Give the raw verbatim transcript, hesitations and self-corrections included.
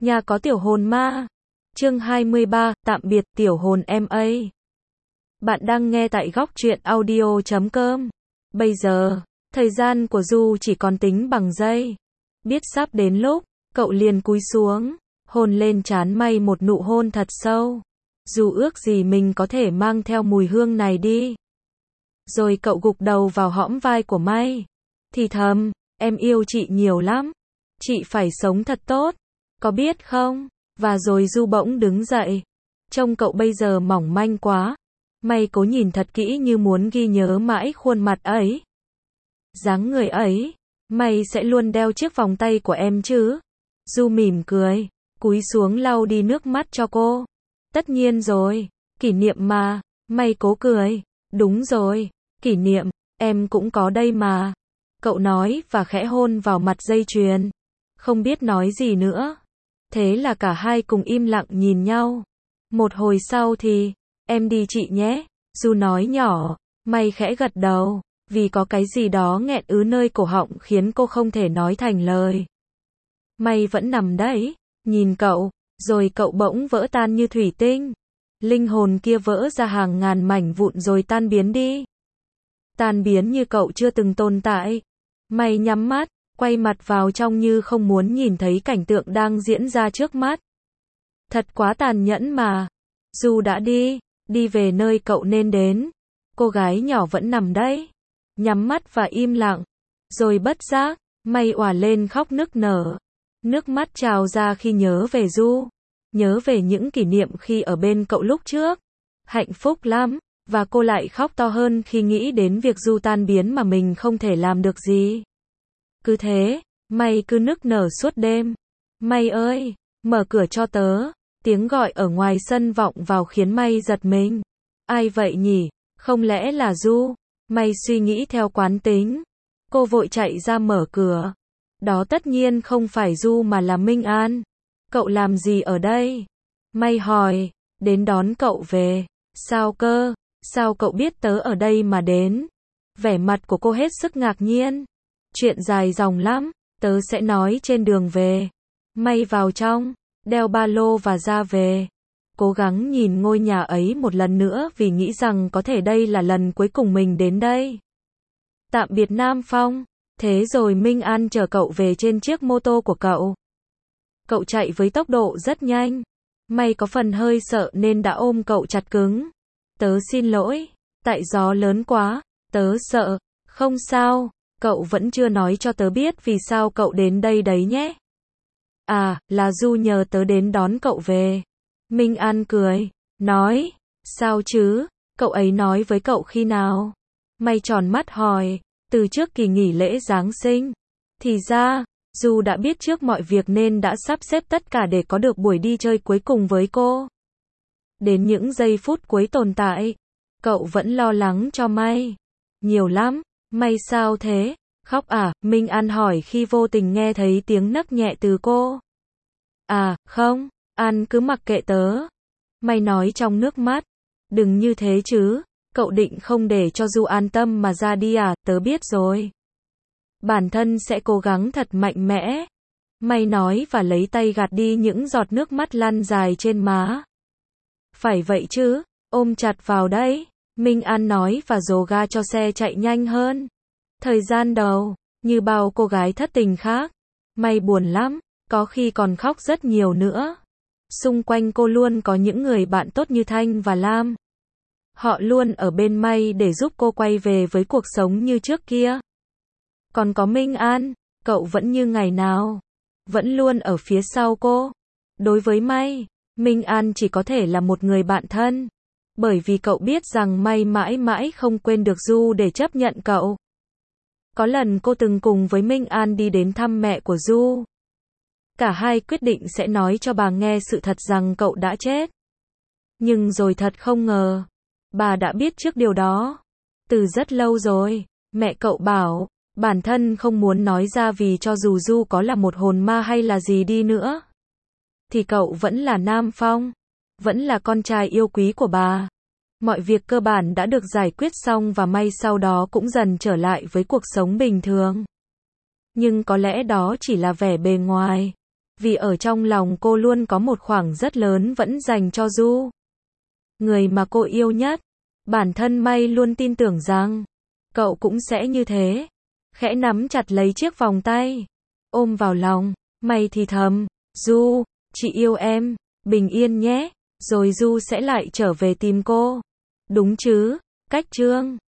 Nhà có tiểu hồn ma. Chương hai mươi ba, tạm biệt tiểu hồn em ơi. Bạn đang nghe tại góc truyện audio chấm com. Bây giờ, thời gian của Du chỉ còn tính bằng giây. Biết sắp đến lúc, cậu liền cúi xuống, hôn lên trán May một nụ hôn thật sâu. Du ước gì mình có thể mang theo mùi hương này đi. Rồi cậu gục đầu vào hõm vai của May, thì thầm, em yêu chị nhiều lắm. Chị phải sống thật tốt, có biết không? Và rồi Du bỗng đứng dậy. Trông cậu bây giờ mỏng manh quá. May cố nhìn thật kỹ như muốn ghi nhớ mãi khuôn mặt ấy. Dáng người ấy, May sẽ luôn đeo chiếc vòng tay của em chứ? Du mỉm cười, cúi xuống lau đi nước mắt cho cô. Tất nhiên rồi, kỷ niệm mà. May cố cười, đúng rồi, kỷ niệm, em cũng có đây mà. Cậu nói và khẽ hôn vào mặt dây chuyền. Không biết nói gì nữa. Thế là cả hai cùng im lặng nhìn nhau. Một hồi sau thì, em đi chị nhé, Du nói nhỏ. May khẽ gật đầu, vì có cái gì đó nghẹn ứ nơi cổ họng khiến cô không thể nói thành lời. May vẫn nằm đấy, nhìn cậu, rồi cậu bỗng vỡ tan như thủy tinh. Linh hồn kia vỡ ra hàng ngàn mảnh vụn rồi tan biến đi. Tan biến như cậu chưa từng tồn tại. May nhắm mắt, quay mặt vào trong như không muốn nhìn thấy cảnh tượng đang diễn ra trước mắt. Thật quá tàn nhẫn mà. Du đã đi, đi về nơi cậu nên đến. Cô gái nhỏ vẫn nằm đấy, nhắm mắt và im lặng. Rồi bất giác, May òa lên khóc nức nở. Nước mắt trào ra khi nhớ về Du. Nhớ về những kỷ niệm khi ở bên cậu lúc trước. Hạnh phúc lắm. Và cô lại khóc to hơn khi nghĩ đến việc Du tan biến mà mình không thể làm được gì. Cứ thế, May cứ nức nở suốt đêm. May ơi, mở cửa cho tớ. Tiếng gọi ở ngoài sân vọng vào khiến May giật mình. Ai vậy nhỉ? Không lẽ là Du? May suy nghĩ theo quán tính. Cô vội chạy ra mở cửa. Đó tất nhiên không phải Du mà là Minh An. Cậu làm gì ở đây? May hỏi. Đến đón cậu về. Sao cơ? Sao cậu biết tớ ở đây mà đến? Vẻ mặt của cô hết sức ngạc nhiên. Chuyện dài dòng lắm, tớ sẽ nói trên đường về. May vào trong, đeo ba lô và ra về. Cố gắng nhìn ngôi nhà ấy một lần nữa vì nghĩ rằng có thể đây là lần cuối cùng mình đến đây. Tạm biệt Nam Phong. Thế rồi Minh An chở cậu về trên chiếc mô tô của cậu. Cậu chạy với tốc độ rất nhanh. May có phần hơi sợ nên đã ôm cậu chặt cứng. Tớ xin lỗi, tại gió lớn quá, tớ sợ. Không sao, cậu vẫn chưa nói cho tớ biết vì sao cậu đến đây đấy nhé. À, là Du nhờ tớ đến đón cậu về. Minh An cười, nói, sao chứ, cậu ấy nói với cậu khi nào? May tròn mắt hỏi, từ trước kỳ nghỉ lễ Giáng sinh. Thì ra, Du đã biết trước mọi việc nên đã sắp xếp tất cả để có được buổi đi chơi cuối cùng với cô. Đến những giây phút cuối tồn tại, cậu vẫn lo lắng cho May. Nhiều lắm. May sao thế? Khóc à? Minh An hỏi khi vô tình nghe thấy tiếng nấc nhẹ từ cô. À, không, An cứ mặc kệ tớ. May nói trong nước mắt. Đừng như thế chứ, cậu định không để cho Du an tâm mà ra đi à? Tớ biết rồi. Bản thân sẽ cố gắng thật mạnh mẽ. May nói và lấy tay gạt đi những giọt nước mắt lăn dài trên má. Phải vậy chứ, ôm chặt vào đấy. Minh An nói và dồ ga cho xe chạy nhanh hơn. Thời gian đầu, như bao cô gái thất tình khác, May buồn lắm, có khi còn khóc rất nhiều nữa. Xung quanh cô luôn có những người bạn tốt như Thanh và Lam. Họ luôn ở bên May để giúp cô quay về với cuộc sống như trước kia. Còn có Minh An, cậu vẫn như ngày nào, vẫn luôn ở phía sau cô. Đối với May, Minh An chỉ có thể là một người bạn thân. Bởi vì cậu biết rằng May mãi mãi không quên được Du để chấp nhận cậu. Có lần cô từng cùng với Minh An đi đến thăm mẹ của Du. Cả hai quyết định sẽ nói cho bà nghe sự thật rằng cậu đã chết. Nhưng rồi thật không ngờ, bà đã biết trước điều đó. Từ rất lâu rồi, mẹ cậu bảo, bản thân không muốn nói ra vì cho dù Du có là một hồn ma hay là gì đi nữa, thì cậu vẫn là Nam Phong, vẫn là con trai yêu quý của bà. Mọi việc cơ bản đã được giải quyết xong và May sau đó cũng dần trở lại với cuộc sống bình thường. Nhưng có lẽ đó chỉ là vẻ bề ngoài. Vì ở trong lòng cô luôn có một khoảng rất lớn vẫn dành cho Du. Người mà cô yêu nhất. Bản thân May luôn tin tưởng rằng cậu cũng sẽ như thế. Khẽ nắm chặt lấy chiếc vòng tay, ôm vào lòng, May thì thầm, Du, chị yêu em, bình yên nhé, rồi Du sẽ lại trở về tìm cô. Đúng chứ, cách chương